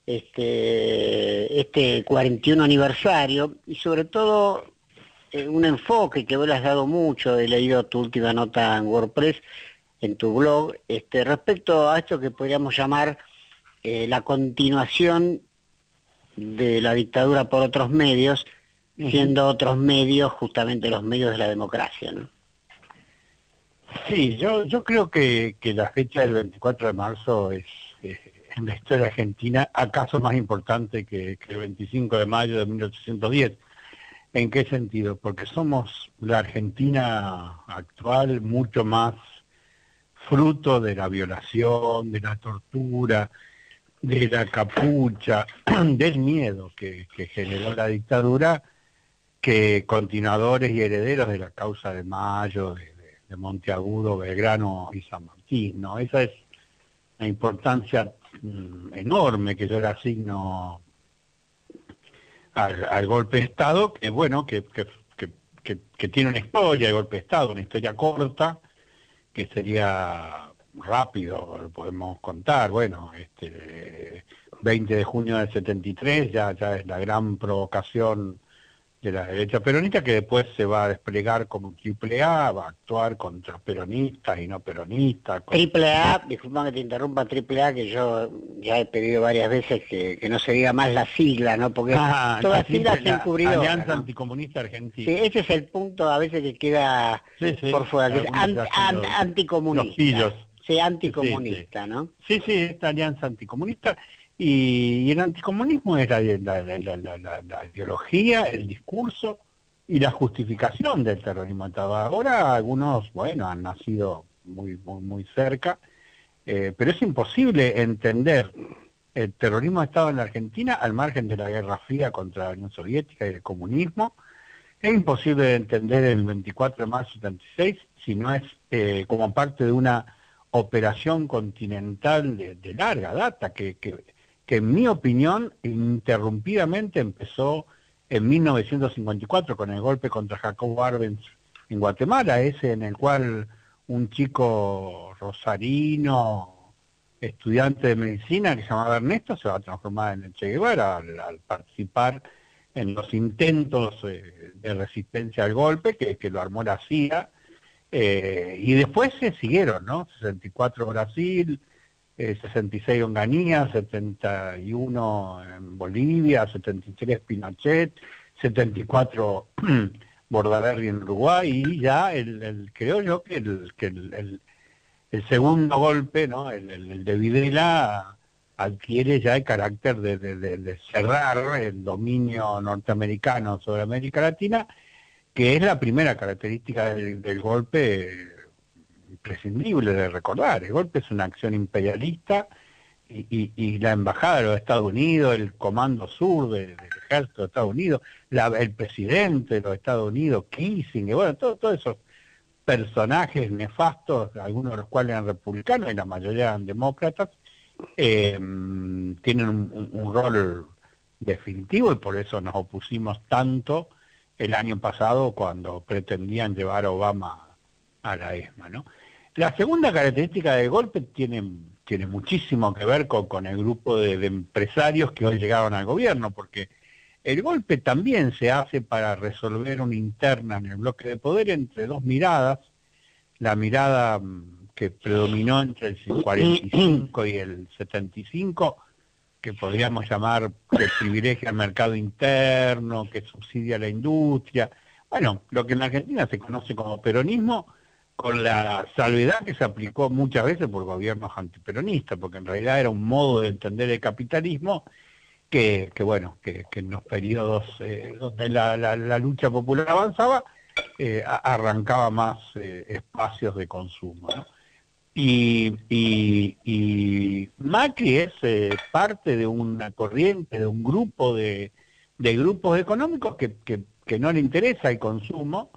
este, este cuarenta y uno aniversario y sobre todo eh, un enfoque que vos le has dado mucho, he leído tu última nota en WordPress, en tu blog, este, respecto a esto que podríamos llamar eh, la continuación de la dictadura por otros medios, siendo otros medios justamente los medios de la democracia, ¿no? Sí, yo yo creo que, que la fecha del veinticuatro de marzo es, eh, en la historia argentina, acaso más importante que, que el veinticinco de mayo de mil ochocientos diez. ¿En qué sentido? Porque somos la Argentina actual mucho más fruto de la violación, de la tortura, de la capucha, del miedo que, que generó la dictadura, que continuadores y herederos de la causa de Mayo, de, de, de Monteagudo, Belgrano y San Martín, ¿no? Esa es la importancia mm, enorme que yo le asigno al, al golpe de Estado, que bueno, que, que, que, que, que tiene una historia de golpe de Estado, una historia corta, que sería rápido, lo podemos contar, bueno, este veinte de junio del setenta y tres ya, ya es la gran provocación de la derecha peronista, que después se va a desplegar como triple A, va a actuar contra peronistas y no peronistas. Con... Triple A, disculpa que te interrumpa, Triple A, que yo ya he pedido varias veces que, que no se diga más la sigla, ¿no? Porque ah, todas siglas se encubridoras, Alianza ¿no? Anticomunista Argentina. Sí, ese es el punto a veces que queda sí, sí, por fuera, que es an, an, los, anticomunista. Los pillos. Sí, anticomunista, sí, sí. ¿no? Sí, sí, esta alianza anticomunista. Y, y el anticomunismo es la, la, la, la, la, la, la ideología, el discurso y la justificación del terrorismo. Ahora algunos, bueno, han nacido muy, muy, muy cerca, eh, pero es imposible entender el terrorismo de Estado en la Argentina al margen de la Guerra Fría contra la Unión Soviética y el comunismo. Es imposible entender el veinticuatro de marzo del setenta y seis si no es eh, como parte de una operación continental de, de larga data que... que que en mi opinión interrumpidamente empezó en mil novecientos cincuenta y cuatro con el golpe contra Jacobo Arbenz en Guatemala, ese en el cual un chico rosarino, estudiante de medicina que se llamaba Ernesto, se va a transformar en el Che Guevara al, al participar en los intentos eh, de resistencia al golpe, que, que lo armó la C I A, eh, y después se siguieron, ¿no? sesenta y cuatro Brasil, Eh, sesenta y seis Onganía, setenta y uno en Bolivia, setenta y tres Pinochet, setenta y cuatro Bordaberry en Uruguay, y ya el, el creo yo que el, que el, el, el segundo golpe, ¿no? el, el, el de Videla, adquiere ya el carácter de, de, de, de cerrar el dominio norteamericano sobre América Latina, que es la primera característica del, del golpe imprescindible de recordar. El golpe es una acción imperialista y, y, y la embajada de los Estados Unidos, el comando sur del, del ejército de Estados Unidos, la, el presidente de los Estados Unidos, Kissinger, bueno, todos todo esos personajes nefastos, algunos de los cuales eran republicanos y la mayoría eran demócratas, eh, tienen un, un rol definitivo y por eso nos opusimos tanto el año pasado cuando pretendían llevar a Obama a la ESMA, ¿no? La segunda característica del golpe tiene, tiene muchísimo que ver con, con el grupo de, de empresarios que hoy llegaron al gobierno, porque el golpe también se hace para resolver una interna en el bloque de poder entre dos miradas, la mirada que predominó entre el cuarenta y cinco y el setenta y cinco, que podríamos llamar que privilegia el mercado interno, que subsidia la industria, bueno, lo que en Argentina se conoce como peronismo, con la salvedad que se aplicó muchas veces por gobiernos antiperonistas, porque en realidad era un modo de entender el capitalismo que, que bueno, que, que en los periodos eh, donde la, la, la lucha popular avanzaba, eh, arrancaba más eh, espacios de consumo, ¿no? Y, y, y Macri es eh, parte de una corriente, de un grupo de, de grupos económicos que, que, que no le interesa el consumo,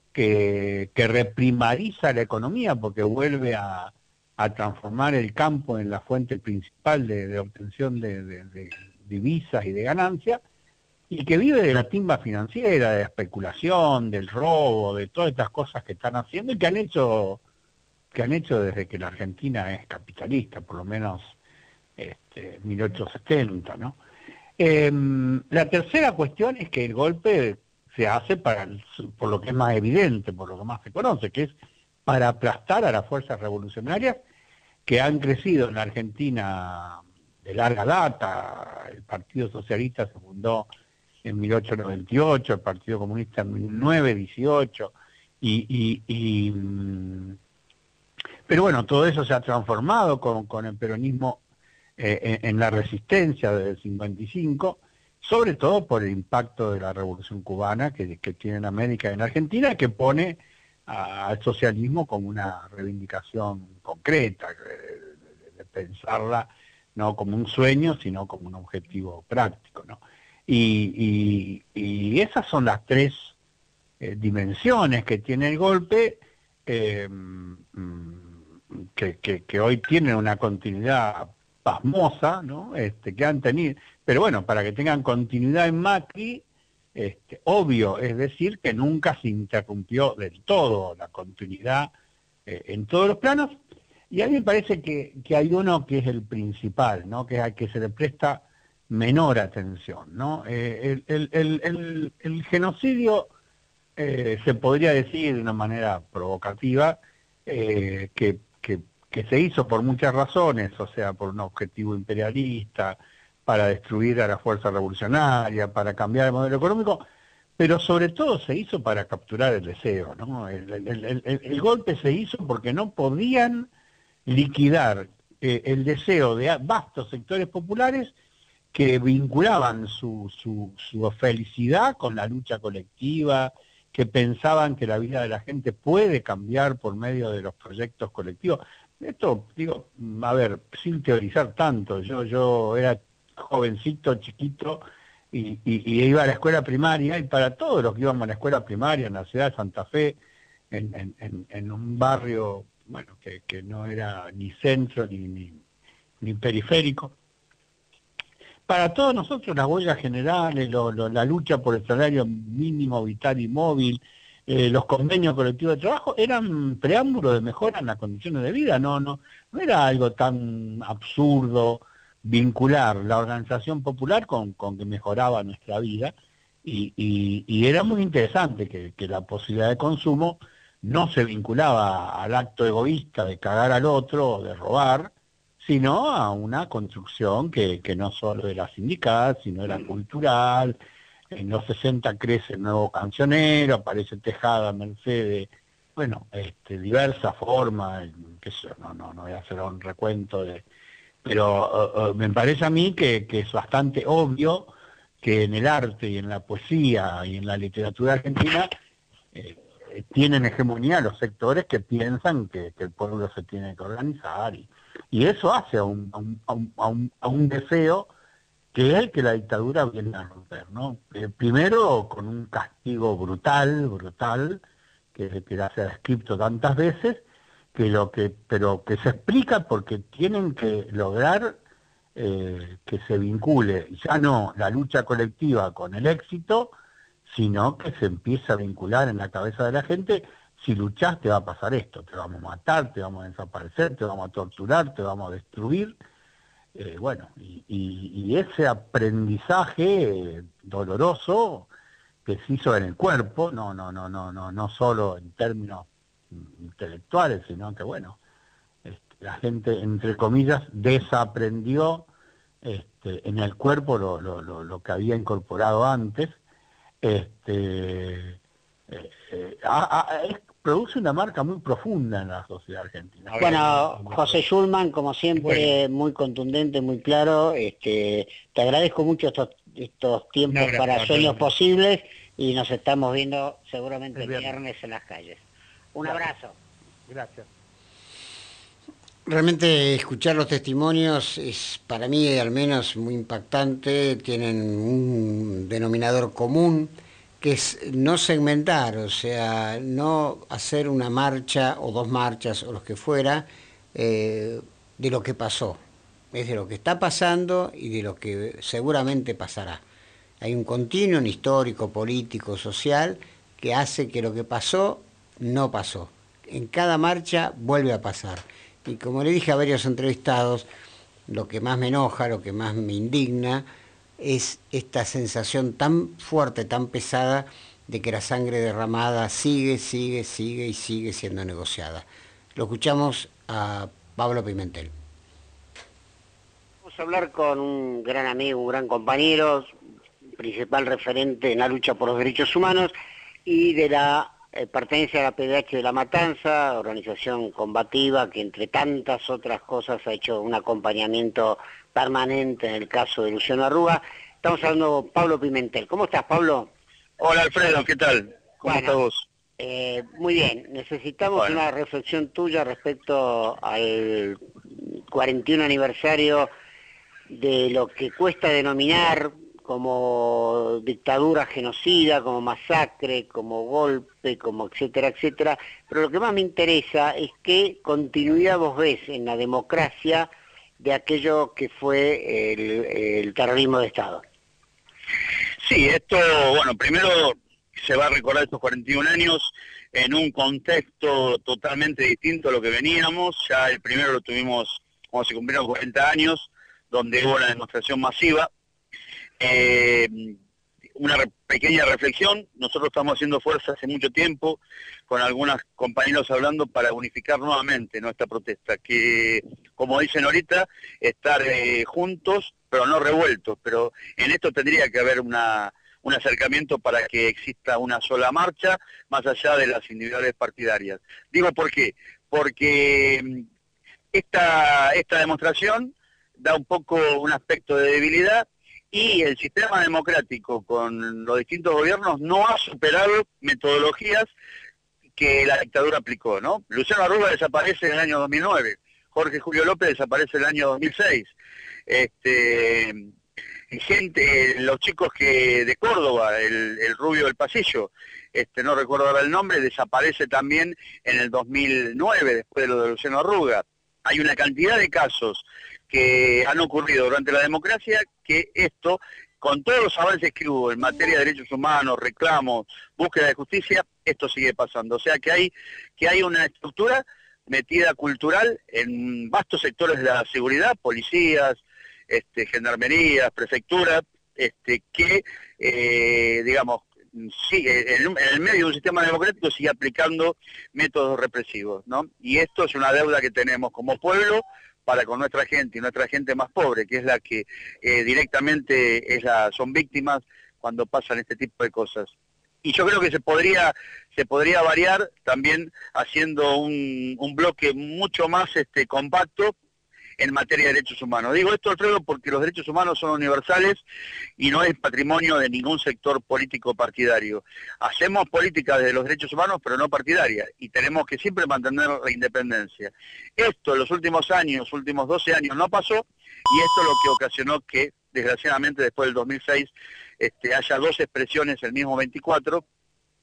que, que reprimariza la economía porque vuelve a, a transformar el campo en la fuente principal de, de obtención de, de, de divisas y de ganancias, y que vive de la timba financiera, de la especulación, del robo, de todas estas cosas que están haciendo y que han hecho que han hecho desde que la Argentina es capitalista, por lo menos este, mil ochocientos setenta, ¿no? Eh, la tercera cuestión es que el golpe se hace para el, por lo que es más evidente, por lo que más se conoce, que es para aplastar a las fuerzas revolucionarias que han crecido en la Argentina de larga data. El Partido Socialista se fundó en mil ochocientos noventa y ocho, el Partido Comunista en mil novecientos dieciocho, y... y, y pero bueno, todo eso se ha transformado con, con el peronismo eh, en, en la resistencia desde el cincuenta y cinco, sobre todo por el impacto de la Revolución Cubana que, que tiene en América y en Argentina, que pone al socialismo como una reivindicación concreta, de, de pensarla no como un sueño, sino como un objetivo práctico, ¿no? Y, y, y esas son las tres eh, dimensiones que tiene el golpe, eh, que, que, que hoy tienen una continuidad pasmosa, ¿no? Este, que han tenido, pero bueno, para que tengan continuidad en Macri, este, obvio, es decir, que nunca se interrumpió del todo la continuidad eh, en todos los planos, y a mí me parece que, que hay uno que es el principal, ¿no? Que es al que se le presta menor atención, ¿no? Eh, el, el, el, el, el genocidio eh, se podría decir de una manera provocativa eh, que, que, que se hizo por muchas razones, o sea, por un objetivo imperialista, para destruir a la fuerza revolucionaria, para cambiar el modelo económico, pero sobre todo se hizo para capturar el deseo, ¿no? El, el, el, el, el golpe se hizo porque no podían liquidar eh, el deseo de vastos sectores populares que vinculaban su, su, su felicidad con la lucha colectiva, que pensaban que la vida de la gente puede cambiar por medio de los proyectos colectivos. Esto, digo, a ver, sin teorizar tanto, yo, yo era jovencito, chiquito, y, y, y iba a la escuela primaria, y para todos los que íbamos a la escuela primaria en la ciudad de Santa Fe, en, en, en, en un barrio, bueno, que, que no era ni centro ni, ni, ni periférico, para todos nosotros las huelgas generales, lo, lo, la lucha por el salario mínimo vital y móvil, eh, los convenios colectivos de trabajo, eran preámbulos de mejora en las condiciones de vida, no, no, no era algo tan absurdo vincular la organización popular con, con que mejoraba nuestra vida, y, y, y era muy interesante que, que la posibilidad de consumo no se vinculaba al acto egoísta de cagar al otro o de robar, sino a una construcción que, que no solo era sindical, sino era cultural. En los sesenta crece el nuevo cancionero, aparece Tejada, Mercedes, bueno, este, diversas formas, qué sé yo, no, no, no voy a hacer un recuento de... Pero uh, uh, me parece a mí que, que es bastante obvio que en el arte y en la poesía y en la literatura argentina eh, tienen hegemonía los sectores que piensan que, que el pueblo se tiene que organizar, y, y eso hace a un, a, un, a, un, a, un, a un deseo que es el que la dictadura viene a romper, ¿no? Eh, primero con un castigo brutal, brutal, que que, que ya se ha descrito tantas veces, que lo que, pero que se explica porque tienen que lograr eh, que se vincule ya no la lucha colectiva con el éxito, sino que se empieza a vincular en la cabeza de la gente: si luchás te va a pasar esto, te vamos a matar, te vamos a desaparecer, te vamos a torturar, te vamos a destruir. Eh, bueno, y, y, y ese aprendizaje eh, doloroso que se hizo en el cuerpo, no, no, no, no, no, no solo en términos intelectuales, sino que bueno, este, la gente, entre comillas, desaprendió este, en el cuerpo lo, lo, lo, lo que había incorporado antes. Este, eh, eh, a, a, es, produce una marca muy profunda en la sociedad argentina. Bueno, José Schulman, como siempre, bueno, muy contundente, muy claro. Este, te agradezco mucho estos, estos tiempos no, para Sueños Posibles, y nos estamos viendo seguramente el viernes en las calles. Un abrazo. Gracias. Realmente escuchar los testimonios es para mí al menos muy impactante. Tienen un denominador común, que es no segmentar, o sea, no hacer una marcha o dos marchas o lo que fuera eh, de lo que pasó. Es de lo que está pasando y de lo que seguramente pasará. Hay un continuum histórico, político, social, que hace que lo que pasó no pasó. En cada marcha vuelve a pasar. Y como le dije a varios entrevistados, lo que más me enoja, lo que más me indigna, es esta sensación tan fuerte, tan pesada, de que la sangre derramada sigue, sigue, sigue y sigue siendo negociada. Lo escuchamos a Pablo Pimentel. Vamos a hablar con un gran amigo, un gran compañero, principal referente en la lucha por los derechos humanos y de la eh, pertenencia a la P D H de La Matanza, organización combativa que entre tantas otras cosas ha hecho un acompañamiento permanente en el caso de Luciano Arruga. Estamos hablando con Pablo Pimentel. ¿Cómo estás, Pablo? Hola, Alfredo, ¿qué tal? ¿Cómo bueno, estás vos? Eh, muy bien, necesitamos bueno. una reflexión tuya respecto al cuarenta y uno aniversario de lo que cuesta denominar como dictadura genocida, como masacre, como golpe, como etcétera, etcétera. Pero lo que más me interesa es qué continuidad vos ves en la democracia de aquello que fue el, el terrorismo de Estado. Sí, esto, bueno, primero se va a recordar estos cuarenta y un años en un contexto totalmente distinto a lo que veníamos. Ya el primero lo tuvimos cuando se cumplieron cuarenta años, donde hubo una demostración masiva. Eh, una re pequeña reflexión: nosotros estamos haciendo fuerza hace mucho tiempo, con algunos compañeros hablando para unificar nuevamente nuestra protesta, que, como dicen ahorita, estar eh, juntos, pero no revueltos, pero en esto tendría que haber una, un acercamiento para que exista una sola marcha, más allá de las individuales partidarias. Digo, ¿por qué? Porque esta, esta demostración da un poco un aspecto de debilidad, y el sistema democrático con los distintos gobiernos no ha superado metodologías que la dictadura aplicó, ¿no? Luciano Arruga desaparece en el año dos mil nueve, Jorge Julio López desaparece en el año dos mil seis, este, gente, los chicos que de Córdoba, el, el rubio del pasillo, este, no recuerdo ahora el nombre, desaparece también en el dos mil nueve, después de lo de Luciano Arruga. Hay una cantidad de casos que han ocurrido durante la democracia, que esto, con todos los avances que hubo en materia de derechos humanos, reclamos, búsqueda de justicia, esto sigue pasando. O sea que hay, que hay una estructura metida cultural en vastos sectores de la seguridad, policías, este, gendarmerías, prefecturas, este, que, eh, digamos, sigue en, en el medio de un sistema democrático sigue aplicando métodos represivos, ¿no? Y esto es una deuda que tenemos como pueblo para con nuestra gente, y nuestra gente más pobre, que es la que eh, directamente es la, son víctimas cuando pasan este tipo de cosas. Y yo creo que se podría se podría variar también haciendo un, un bloque mucho más este compacto en materia de derechos humanos. Digo esto, Alfredo, porque los derechos humanos son universales y no es patrimonio de ningún sector político partidario. Hacemos política de los derechos humanos, pero no partidaria, y tenemos que siempre mantener la independencia. Esto en los últimos años, últimos doce años, no pasó, y esto es lo que ocasionó que, desgraciadamente, después del dos mil seis, este, haya dos expresiones el mismo veinticuatro,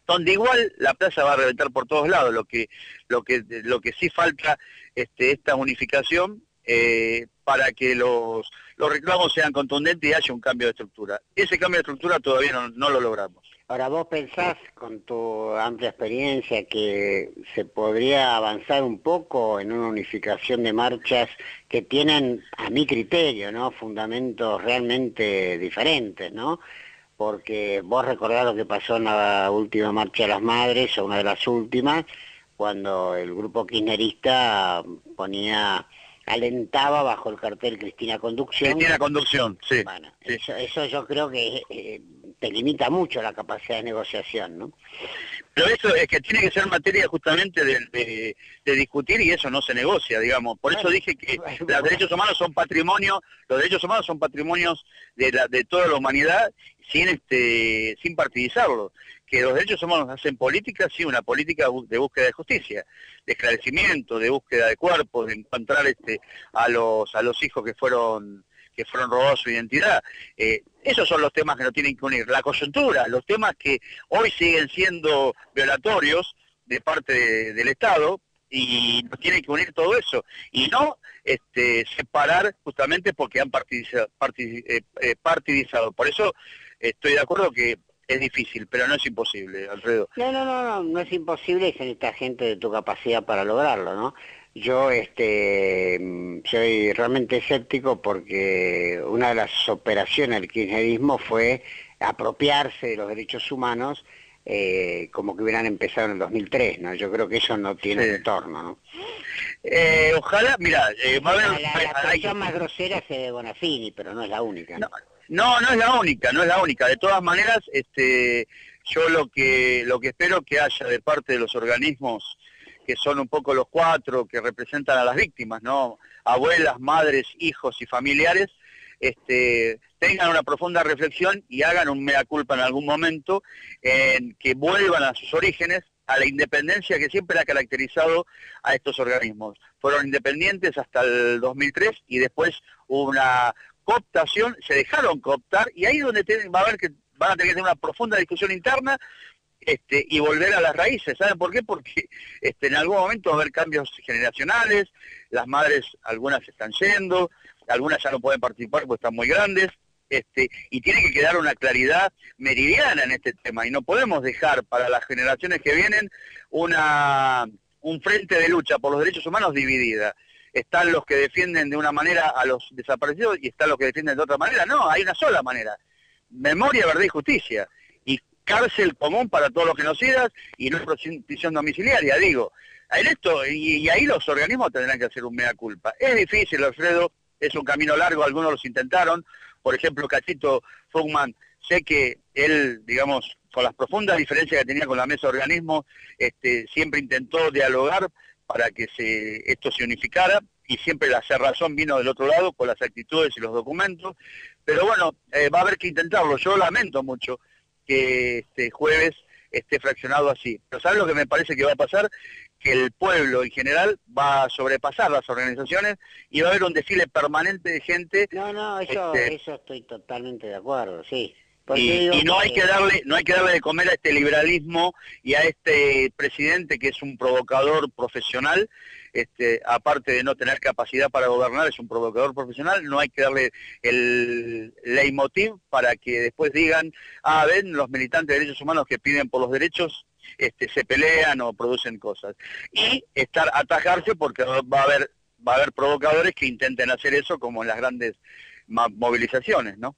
donde igual la plaza va a reventar por todos lados. Lo que lo que lo que sí falta este esta unificación eh, para que los los reclamos sean contundentes y haya un cambio de estructura. Ese cambio de estructura todavía no, no lo logramos. Ahora, ¿vos pensás, con tu amplia experiencia, que se podría avanzar un poco en una unificación de marchas que tienen, a mi criterio, ¿no?, fundamentos realmente diferentes, ¿no? Porque vos recordás lo que pasó en la última Marcha de las Madres, o una de las últimas, cuando el grupo kirchnerista ponía, alentaba bajo el cartel Cristina Conducción. Cristina Conducción, sí. Bueno, sí. Eso, eso yo creo que eh, te limita mucho la capacidad de negociación, ¿no? Pero eso es que tiene que ser materia justamente de, de, de discutir, y eso no se negocia, digamos. Por eso dije que los derechos humanos son patrimonio, los derechos humanos son patrimonios de, la, de toda la humanidad, sin este sin partidizarlo. Que los derechos humanos hacen política, sí, una política de búsqueda de justicia, de esclarecimiento, de búsqueda de cuerpos, de encontrar este a los a los hijos que fueron que fueron robados su identidad. Eh, esos son los temas que nos tienen que unir. La coyuntura, los temas que hoy siguen siendo violatorios de parte de, del Estado, y nos tiene que unir todo eso. Y no este, separar justamente porque han partidizado, partid, eh, eh, partidizado. Por eso estoy de acuerdo que es difícil, pero no es imposible, Alfredo. No, no, no, no, no es imposible, y se necesita gente de tu capacidad para lograrlo, ¿no? Yo este soy realmente escéptico porque una de las operaciones del kirchnerismo fue apropiarse de los derechos humanos eh, como que hubieran empezado en el dos mil tres, ¿no? Yo creo que eso no tiene sí. retorno, ¿no? Eh, ojalá, mira, eh, va a haber... La, la expresión más grosera es de Bonafini, pero no es la única, ¿no? No, no es la única, no es la única. De todas maneras, este, yo lo que lo que espero que haya de parte de los organismos, que son un poco los cuatro que representan a las víctimas, ¿no? Abuelas, madres, hijos y familiares, este, tengan una profunda reflexión y hagan un mea culpa en algún momento, en que vuelvan a sus orígenes, a la independencia que siempre ha caracterizado a estos organismos. Fueron independientes hasta el dos mil tres y después hubo una cooptación, se dejaron cooptar, y ahí es donde tienen, va a haber que van a tener que tener una profunda discusión interna este, y volver a las raíces. ¿Saben por qué? Porque este, en algún momento va a haber cambios generacionales, las madres, algunas están yendo, algunas ya no pueden participar porque están muy grandes, este, y tiene que quedar una claridad meridiana en este tema, y no podemos dejar para las generaciones que vienen una un frente de lucha por los derechos humanos dividida. Están los que defienden de una manera a los desaparecidos y están los que defienden de otra manera. No, hay una sola manera: memoria, verdad y justicia, y cárcel común para todos los genocidas, y no prisión domiciliaria, digo. En esto, y, y ahí los organismos tendrán que hacer un mea culpa. Es difícil, Alfredo, es un camino largo, algunos los intentaron, por ejemplo, Cachito Fugman, sé que él, digamos, con las profundas diferencias que tenía con la mesa de organismos, este, siempre intentó dialogar para que se, esto se unificara, y siempre la cerrazón vino del otro lado con las actitudes y los documentos, pero bueno, eh, va a haber que intentarlo. Yo lamento mucho que este jueves esté fraccionado así, pero ¿sabes lo que me parece que va a pasar? Que el pueblo en general va a sobrepasar las organizaciones y va a haber un desfile permanente de gente. No, no, eso, este, eso estoy totalmente de acuerdo, sí. Y, y no hay que darle no hay que darle de comer a este liberalismo y a este presidente que es un provocador profesional, este aparte de no tener capacidad para gobernar, es un provocador profesional. No hay que darle el leitmotiv para que después digan, ah, ven, los militantes de derechos humanos que piden por los derechos este se pelean o producen cosas, y estar atajarse porque va a haber va a haber provocadores que intenten hacer eso, como en las grandes movilizaciones, ¿no?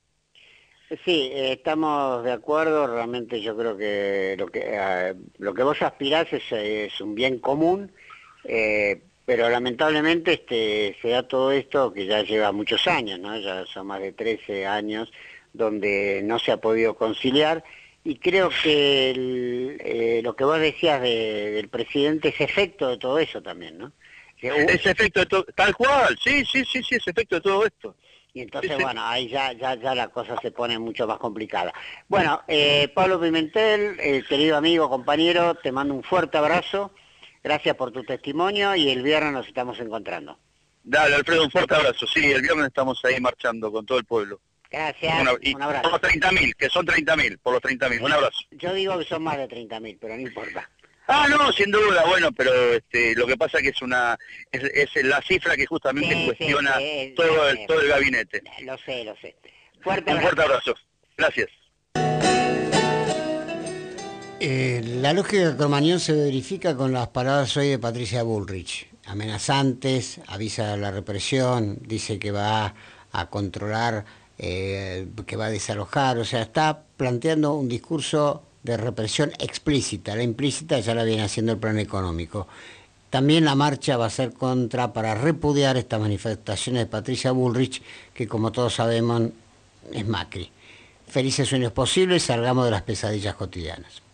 Sí, eh, estamos de acuerdo. Realmente yo creo que lo que eh, lo que vos aspirás es, es un bien común, eh, pero lamentablemente este se da todo esto que ya lleva muchos años, ¿no? Ya son más de trece años donde no se ha podido conciliar, y creo que el, eh, lo que vos decías de, del presidente es efecto de todo eso también, ¿no? Que, uh, es efecto de todo, tal cual, sí, sí, sí, sí, es efecto de todo esto. Y entonces, sí, sí. bueno, ahí ya, ya, ya la cosa se pone mucho más complicada. Bueno, eh, Pablo Pimentel, eh, querido amigo, compañero, te mando un fuerte abrazo. Gracias por tu testimonio, y el viernes nos estamos encontrando. Dale, Alfredo, un fuerte abrazo. Sí, el viernes estamos ahí marchando con todo el pueblo. Gracias, Una- y un abrazo. por los treinta mil, que son treinta mil, por los treinta mil. Un abrazo. Yo digo que son más de treinta mil, pero no importa. Ah, no, sin duda, bueno, pero este, lo que pasa que es una es, es la cifra que justamente Sí, sí, cuestiona sí, todo, sí, el, todo el gabinete. Lo sé, lo sé. Fuerte Un fuerte abrazo. Gracias. Eh, la lógica de Cromañón se verifica con las palabras hoy de Patricia Bullrich. Amenazantes, avisa la represión, dice que va a controlar, eh, que va a desalojar, o sea, está planteando un discurso de represión explícita. La implícita ya la viene haciendo el plan económico. También la marcha va a ser contra para repudiar estas manifestaciones de Patricia Bullrich, que como todos sabemos es Macri. Felices sueños posibles, salgamos de las pesadillas cotidianas.